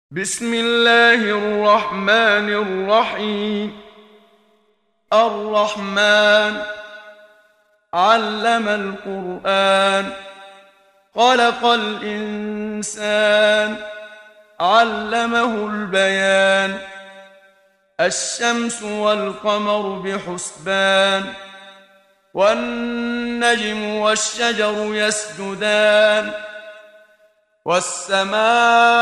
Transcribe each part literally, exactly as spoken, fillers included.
بسم الله الرحمن الرحيم. الرحمن علم القرآن، خلق الإنسان، علمه البيان. الشمس والقمر بحسبان، والنجم والشجر يسجدان. والسماء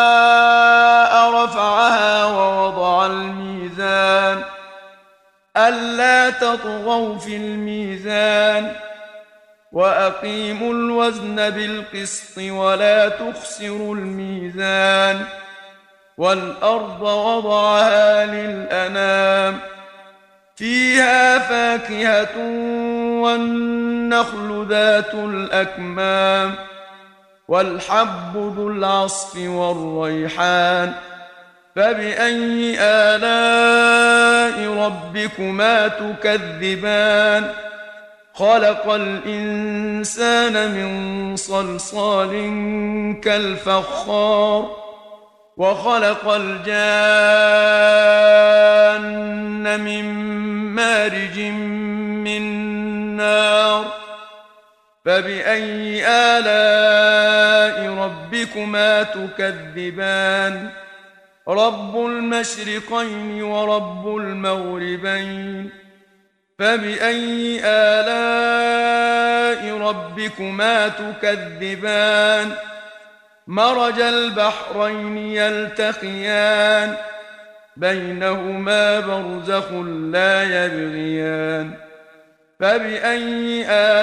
رفعها ووضع الميزان، ألا تطغوا في الميزان، وأقيموا الوزن بالقسط ولا تخسروا الميزان. والأرض وضعها للأنام، فيها فاكهة والنخل ذات الأكمام، والحب ذو العصف والريحان. فبأي آلاء ربكما تكذبان؟ خلق الإنسان من صلصال كالفخار، وخلق الجان من مارج من نار. فبأي آلاء ربكما تكذبان؟ رب المشرقين ورب المغربين. فبأي آلاء ربكما تكذبان؟ مرج البحرين يلتقيان، بينهما برزخ لا يبغيان. فبأي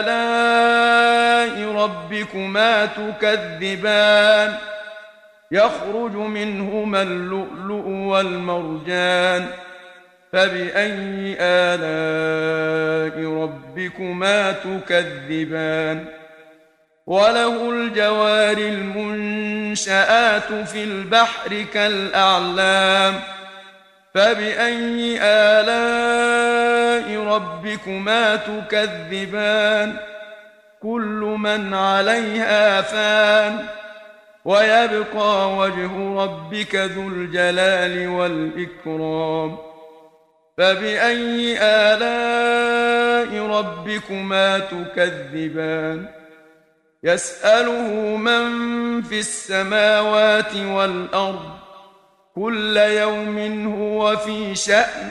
آلاء ربكما تكذبان؟ يخرج منهما اللؤلؤ والمرجان. فبأي آلاء ربكما تكذبان؟ وله الجوار المنشآت في البحر كالأعلام. فبأي آلاء ربكما تكذبان؟ كل من عليها فان، ويبقى وجه ربك ذو الجلال والإكرام. فبأي آلاء ربكما تكذبان؟ يسأله من في السماوات والأرض، كل يوم هو في شأن.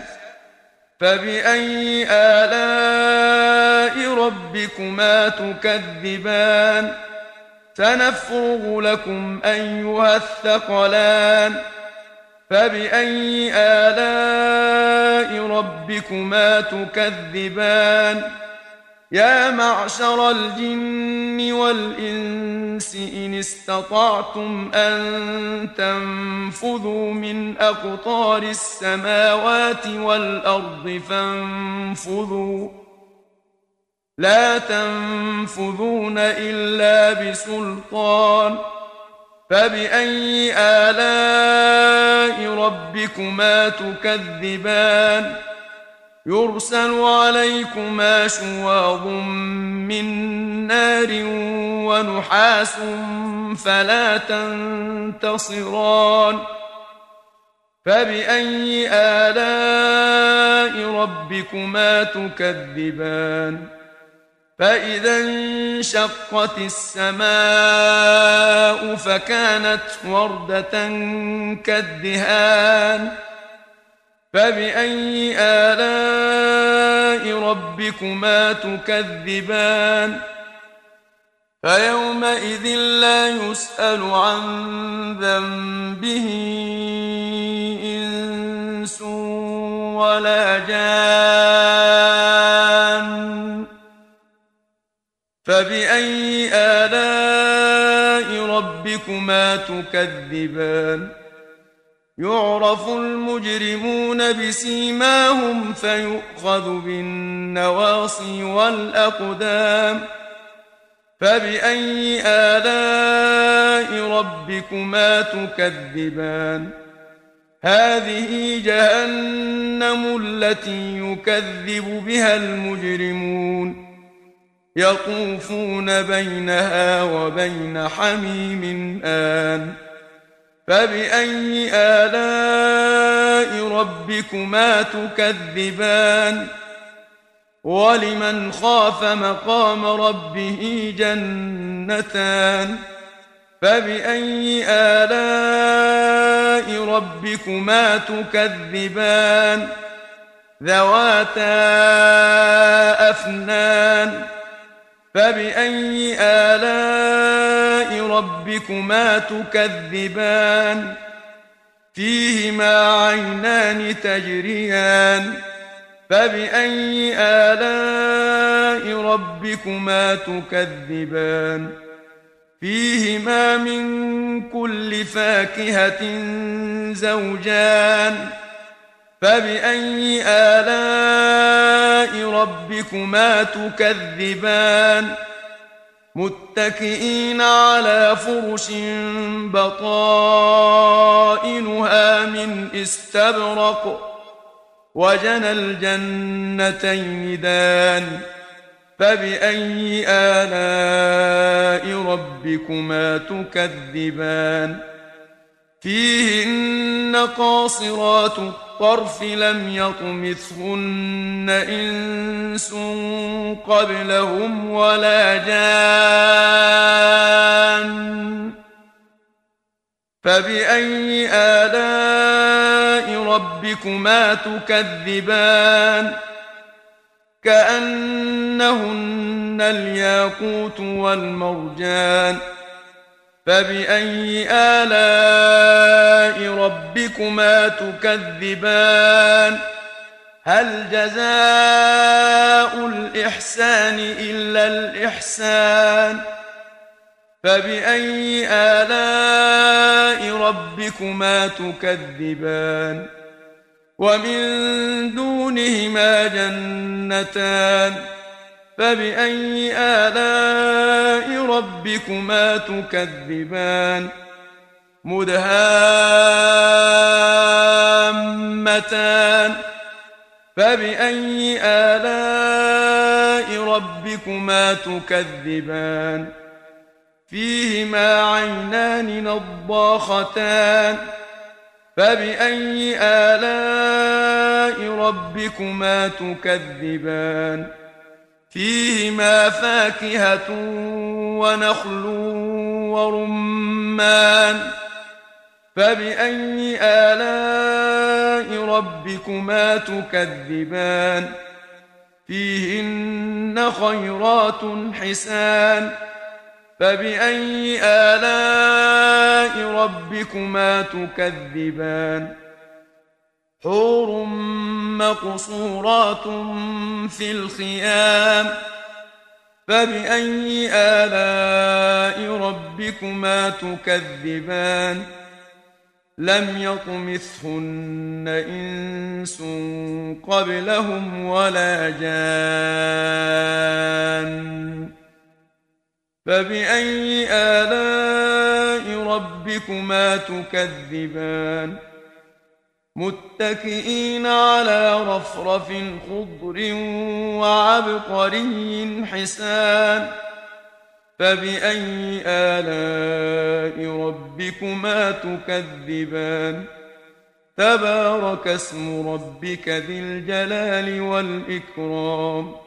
فبأي آلاء ربكما تكذبان؟ سنفرغ لكم أيها الثقلان. فبأي آلاء ربكما تكذبان؟ يا معشر الجن والإنس إن استطعتم أن تنفذوا من أقطار السماوات والأرض فانفذوا، لا تنفذون إلا بسلطان. فبأي آلاء ربكما تكذبان؟ يرسل عليكما شواظ من نار ونحاس فلا تنتصران. فبأي آلاء ربكما تكذبان؟ فإذا انشقت السماء فكانت وردة كالدهان. فبأي آلاء ربكما تكذبان؟ فيومئذ لا يسأل عن ذنبه إنس ولا جان. فبأي آلاء ربكما تكذبان؟ يعرف المجرمون بسيماهم فيؤخذ بالنواصي والأقدام. فبأي آلاء ربكما تكذبان؟ هذه جهنم التي يكذب بها المجرمون، يطوفون بينها وبين حميم آن فبأي آلاء ربكما تكذبان ولمن خاف مقام ربه جنتان فبأي آلاء ربكما تكذبان ذواتا أفنان فبأي آلاء ربكما تكذبان فيهما عينان تجريان فبأي آلاء ربكما تكذبان فيهما من كل فاكهة زوجان فبأي آلاء ربكما تكذبان متكئين على فرش بطائنها من استبرق وجنى الجنتين دان فبأي آلاء ربكما تكذبان فيهن قاصرات الطرف لم يطمثهن إنس قبلهم ولا جان فبأي آلاء ربكما تكذبان كأنهن الياقوت والمرجان فبأي آلاء ربكما تكذبان هل جزاء الإحسان إلا الإحسان فبأي آلاء ربكما تكذبان ومن دونهما جنتان فبأي آلاء ربكما تكذبان مدهامتان فبأي آلاء ربكما تكذبان فيهما عينان نضاختان فبأي آلاء ربكما تكذبان فيهما فاكهة ونخل ورمان فبأي آلاء ربكما تكذبان فيهن خيرات حسان فبأي آلاء ربكما تكذبان حور مقصورات في الخيام فبأي آلاء ربكما تكذبان لم يطمثهن إنس قبلهم ولا جان فبأي آلاء ربكما تكذبان متكئين على رفرف خضر وعبقري حسان فبأي آلاء ربكما تكذبان تبارك اسم ربك ذي الجلال والإكرام